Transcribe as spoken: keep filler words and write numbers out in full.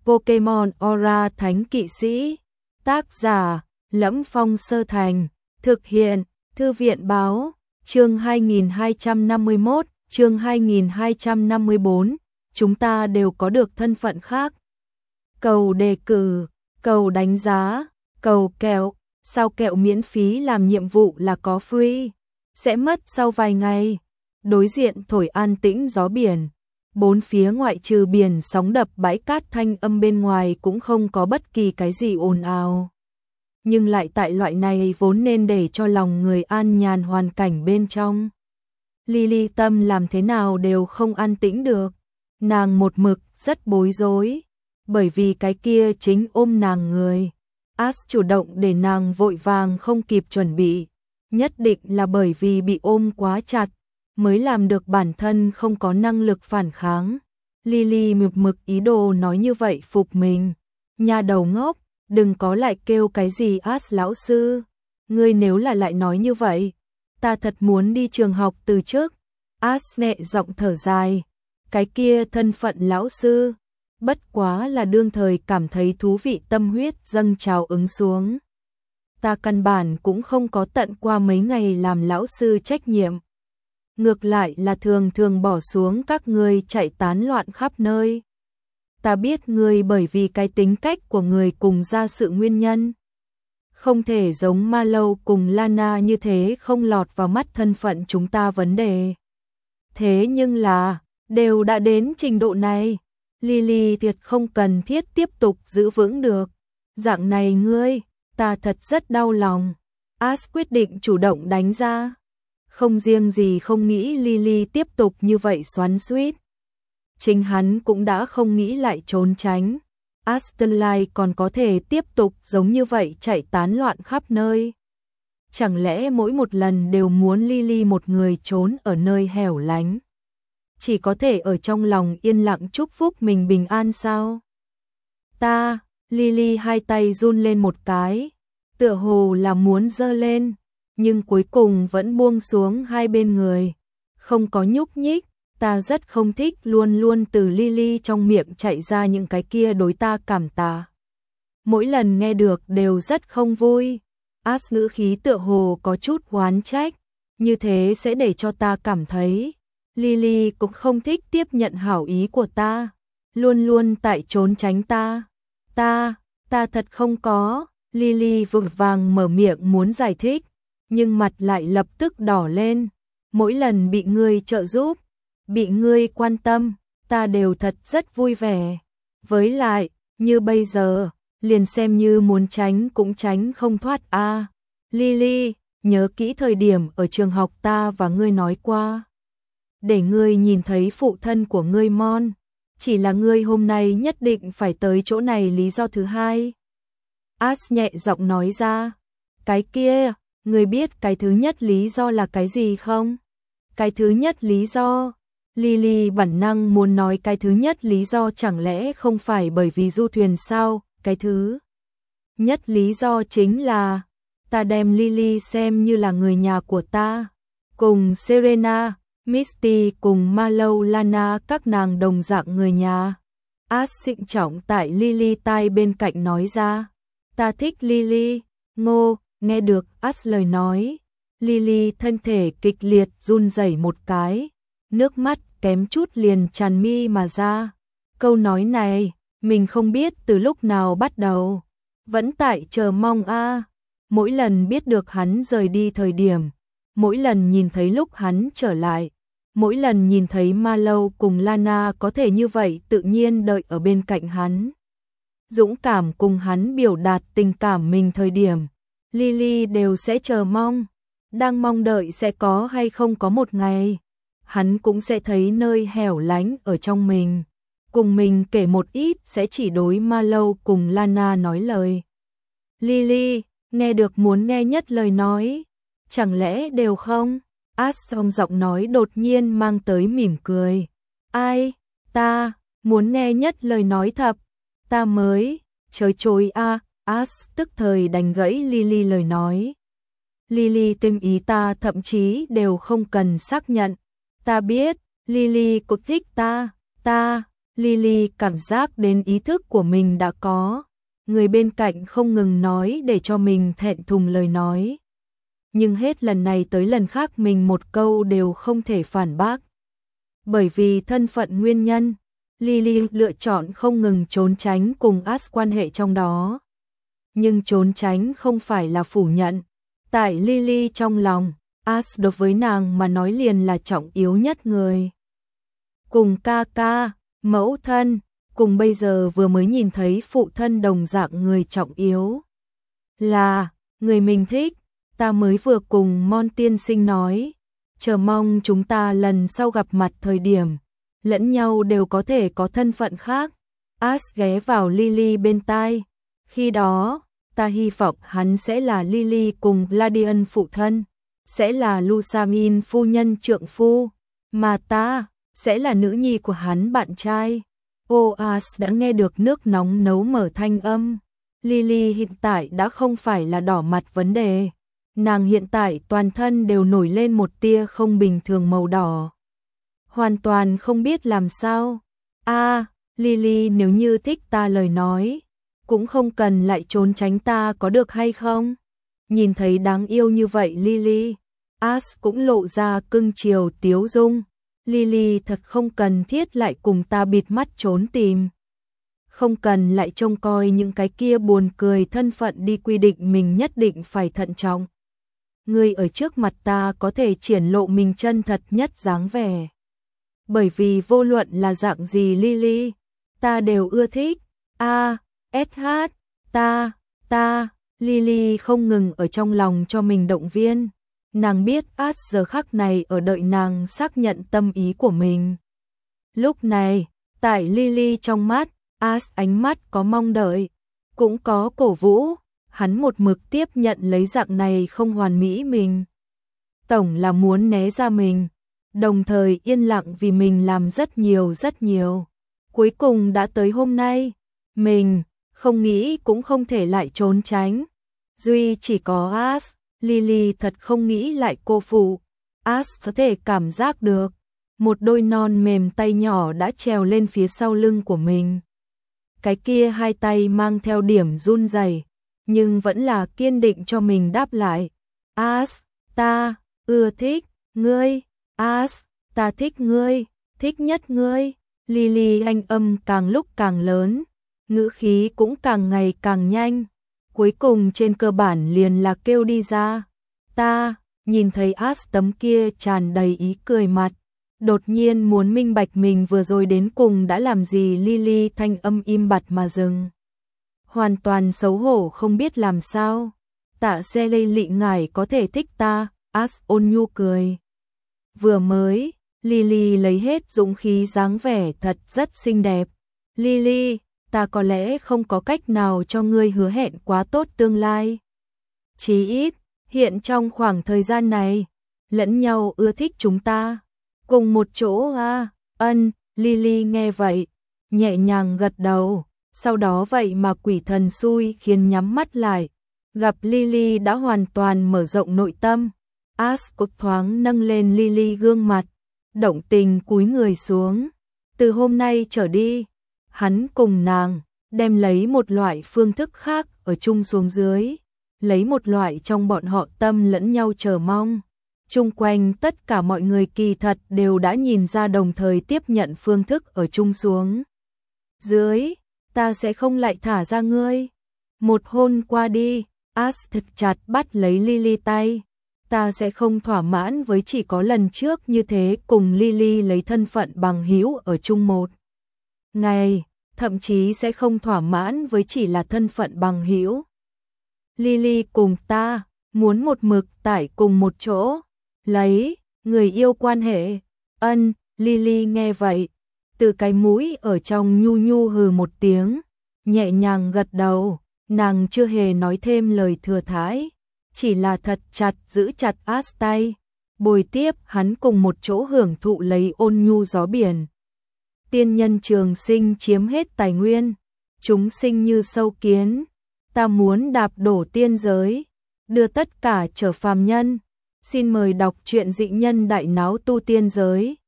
Pokemon Aura Thánh Kỵ Sĩ. Tác giả: Lẫm Phong Sơ Thành. Thực hiện: Thư viện báo. Chương hai nghìn hai trăm năm mươi mốt, chương hai nghìn hai trăm năm mươi bốn, chúng ta đều có được thân phận khác. Cầu đề cử, cầu đánh giá, cầu kẹo, sao kẹo miễn phí làm nhiệm vụ là có free, sẽ mất sau vài ngày. Đối diện thổi an tĩnh gió biển, bốn phía ngoại trừ biển sóng đập bãi cát thanh âm bên ngoài cũng không có bất kỳ cái gì ồn ào. Nhưng lại tại loại này vốn nên để cho lòng người an nhàn hoàn cảnh bên trong. Lily tâm làm thế nào đều không an tĩnh được, nàng một mực rất bối rối, bởi vì cái kia chính ôm nàng người. Ash chủ động để nàng vội vàng không kịp chuẩn bị, nhất định là bởi vì bị ôm quá chặt, mới làm được bản thân không có năng lực phản kháng. Lily mực mực ý đồ nói như vậy phục mình. Nhà đầu ngốc, đừng có lại kêu cái gì Ash lão sư. Ngươi nếu là lại nói như vậy, ta thật muốn đi trường học từ trước. Ash nhẹ giọng thở dài. Cái kia thân phận lão sư, bất quá là đương thời cảm thấy thú vị tâm huyết dâng trào ứng xuống. Ta căn bản cũng không có tận qua mấy ngày làm lão sư trách nhiệm. Ngược lại là thường thường bỏ xuống các ngươi chạy tán loạn khắp nơi. Ta biết ngươi bởi vì cái tính cách của người cùng ra sự nguyên nhân. Không thể giống Marlowe cùng Lana như thế không lọt vào mắt thân phận chúng ta vấn đề. Thế nhưng là, đều đã đến trình độ này, Lily thiệt không cần thiết tiếp tục giữ vững được. Dạng này ngươi, ta thật rất đau lòng. Ash quyết định chủ động đánh ra. Không riêng gì không nghĩ Lily tiếp tục như vậy xoắn xuýt, chính hắn cũng đã không nghĩ lại trốn tránh. Astonlai còn có thể tiếp tục giống như vậy chạy tán loạn khắp nơi. Chẳng lẽ mỗi một lần đều muốn Lily một người trốn ở nơi hẻo lánh, chỉ có thể ở trong lòng yên lặng chúc phúc mình bình an sao? Ta, Lily hai tay run lên một cái, tựa hồ là muốn giơ lên, nhưng cuối cùng vẫn buông xuống hai bên người, không có nhúc nhích. Ta rất không thích luôn luôn từ Lily trong miệng chạy ra những cái kia đối ta cảm tạ. Mỗi lần nghe được đều rất không vui. Ash ngữ khí tựa hồ có chút oán trách, như thế sẽ để cho ta cảm thấy Lily cũng không thích tiếp nhận hảo ý của ta, luôn luôn tại trốn tránh ta. Ta, ta thật không có. Lily vội vàng mở miệng muốn giải thích, nhưng mặt lại lập tức đỏ lên. Mỗi lần bị ngươi trợ giúp, bị ngươi quan tâm, ta đều thật rất vui vẻ. Với lại, như bây giờ, liền xem như muốn tránh cũng tránh không thoát a. À, Lily, nhớ kỹ thời điểm ở trường học ta và ngươi nói qua, để ngươi nhìn thấy phụ thân của ngươi Mon, chỉ là ngươi hôm nay nhất định phải tới chỗ này lý do thứ hai. Ash nhẹ giọng nói ra. Cái kia, ngươi biết cái thứ nhất lý do là cái gì không? Cái thứ nhất lý do, Lily bản năng muốn nói cái thứ nhất lý do chẳng lẽ không phải bởi vì du thuyền sao? Cái thứ nhất lý do chính là ta đem Lily xem như là người nhà của ta, cùng Serena, Misty cùng Marlowe, Lana các nàng đồng dạng người nhà. Ash trịnh trọng tại Lily tai bên cạnh nói ra. Ta thích Lily. Ngô, nghe được Ash lời nói, Lily thân thể kịch liệt run rẩy một cái, nước mắt kém chút liền tràn mi mà ra. Câu nói này, mình không biết từ lúc nào bắt đầu, vẫn tại chờ mong a. À. Mỗi lần biết được hắn rời đi thời điểm, mỗi lần nhìn thấy lúc hắn trở lại, mỗi lần nhìn thấy Marlowe cùng Lana có thể như vậy tự nhiên đợi ở bên cạnh hắn, dũng cảm cùng hắn biểu đạt tình cảm mình thời điểm, Lily đều sẽ chờ mong, đang mong đợi sẽ có hay không có một ngày hắn cũng sẽ thấy nơi hẻo lánh ở trong mình, cùng mình kể một ít sẽ chỉ đối Marlowe cùng Lana nói lời. Lily, nghe được muốn nghe nhất lời nói, chẳng lẽ đều không? Ash trong giọng nói đột nhiên mang tới mỉm cười. Ai? Ta, muốn nghe nhất lời nói thật. Ta mới, chối chối a. À. Ash tức thời đành gãy Lily lời nói. Lily tinh ý ta thậm chí đều không cần xác nhận. Ta biết, Lily cũng thích ta, ta, Lily cảm giác đến ý thức của mình đã có. Người bên cạnh không ngừng nói để cho mình thẹn thùng lời nói. Nhưng hết lần này tới lần khác mình một câu đều không thể phản bác. Bởi vì thân phận nguyên nhân, Lily lựa chọn không ngừng trốn tránh cùng Ash quan hệ trong đó. Nhưng trốn tránh không phải là phủ nhận. Tại Lily trong lòng, Ash đối với nàng mà nói liền là trọng yếu nhất người. Cùng ca ca, mẫu thân, cùng bây giờ vừa mới nhìn thấy phụ thân đồng dạng người trọng yếu. Là, người mình thích, ta mới vừa cùng Mon tiên sinh nói. Chờ mong chúng ta lần sau gặp mặt thời điểm, lẫn nhau đều có thể có thân phận khác. Ash ghé vào Lily bên tai. Khi đó, ta hy vọng hắn sẽ là Lily cùng Gladian phụ thân, sẽ là Lusamin phu nhân trượng phu, mà ta sẽ là nữ nhi của hắn bạn trai. Oas đã nghe được nước nóng nấu mở thanh âm. Lily hiện tại đã không phải là đỏ mặt vấn đề. Nàng hiện tại toàn thân đều nổi lên một tia không bình thường màu đỏ. Hoàn toàn không biết làm sao. A, à, Lily nếu như thích ta lời nói, cũng không cần lại trốn tránh ta có được hay không? Nhìn thấy đáng yêu như vậy Lily, Ash cũng lộ ra cưng chiều tiếu dung. Lily thật không cần thiết lại cùng ta bịt mắt trốn tìm. Không cần lại trông coi những cái kia buồn cười thân phận đi quy định mình nhất định phải thận trọng. Người ở trước mặt ta có thể triển lộ mình chân thật nhất dáng vẻ. Bởi vì vô luận là dạng gì Lily, ta đều ưa thích. A, ét hát, ta, ta, Lily không ngừng ở trong lòng cho mình động viên. Nàng biết Ash giờ khắc này ở đợi nàng xác nhận tâm ý của mình. Lúc này, tại Lily trong mắt, Ash ánh mắt có mong đợi, cũng có cổ vũ. Hắn một mực tiếp nhận lấy dạng này không hoàn mỹ mình. Tổng là muốn né ra mình, đồng thời yên lặng vì mình làm rất nhiều rất nhiều. Cuối cùng đã tới hôm nay, mình không nghĩ cũng không thể lại trốn tránh. Duy chỉ có Ash, Lily thật không nghĩ lại cô phụ. Ash có thể cảm giác được, một đôi non mềm tay nhỏ đã trèo lên phía sau lưng của mình. Cái kia hai tay mang theo điểm run rẩy, nhưng vẫn là kiên định cho mình đáp lại. Ash, ta ưa thích ngươi. Ash, ta thích ngươi, thích nhất ngươi. Lily anh âm càng lúc càng lớn, ngữ khí cũng càng ngày càng nhanh. Cuối cùng trên cơ bản liền là kêu đi ra. Ta, nhìn thấy Ash tấm kia tràn đầy ý cười mặt, đột nhiên muốn minh bạch mình vừa rồi đến cùng đã làm gì. Lily thanh âm im bặt mà dừng. Hoàn toàn xấu hổ không biết làm sao. Tạ xe lây lị ngài có thể thích ta, Ash ôn nhu cười. Vừa mới, Lily lấy hết dũng khí dáng vẻ thật rất xinh đẹp. Lily, ta có lẽ không có cách nào cho ngươi hứa hẹn quá tốt tương lai. Chí ít, hiện trong khoảng thời gian này, lẫn nhau ưa thích chúng ta. Cùng một chỗ à, ân, Lily nghe vậy, nhẹ nhàng gật đầu. Sau đó vậy mà quỷ thần xui khiến nhắm mắt lại. Gặp Lily đã hoàn toàn mở rộng nội tâm. Ash cột thoáng nâng lên Lily gương mặt, động tình cúi người xuống. Từ hôm nay trở đi, hắn cùng nàng đem lấy một loại phương thức khác ở chung xuống dưới, lấy một loại trong bọn họ tâm lẫn nhau chờ mong. Chung quanh tất cả mọi người kỳ thật đều đã nhìn ra, đồng thời tiếp nhận phương thức ở chung xuống dưới. Ta sẽ không lại thả ra ngươi. Một hôn qua đi, Ash thật chặt bắt lấy Lily tay. Ta sẽ không thỏa mãn với chỉ có lần trước như thế, cùng Lily lấy thân phận bằng hữu ở chung một ngày, thậm chí sẽ không thỏa mãn với chỉ là thân phận bằng hữu. Lily cùng ta muốn một mực tại cùng một chỗ, lấy người yêu quan hệ. Ân, Lily nghe vậy, từ cái mũi ở trong nhu nhu hừ một tiếng, nhẹ nhàng gật đầu. Nàng chưa hề nói thêm lời thừa thãi, chỉ là thật chặt giữ chặt Ash tay, bồi tiếp hắn cùng một chỗ hưởng thụ lấy ôn nhu gió biển. Tiên nhân trường sinh chiếm hết tài nguyên, chúng sinh như sâu kiến, ta muốn đạp đổ tiên giới, đưa tất cả trở phàm nhân. Xin mời đọc truyện Dị Nhân Đại Náo Tu Tiên Giới.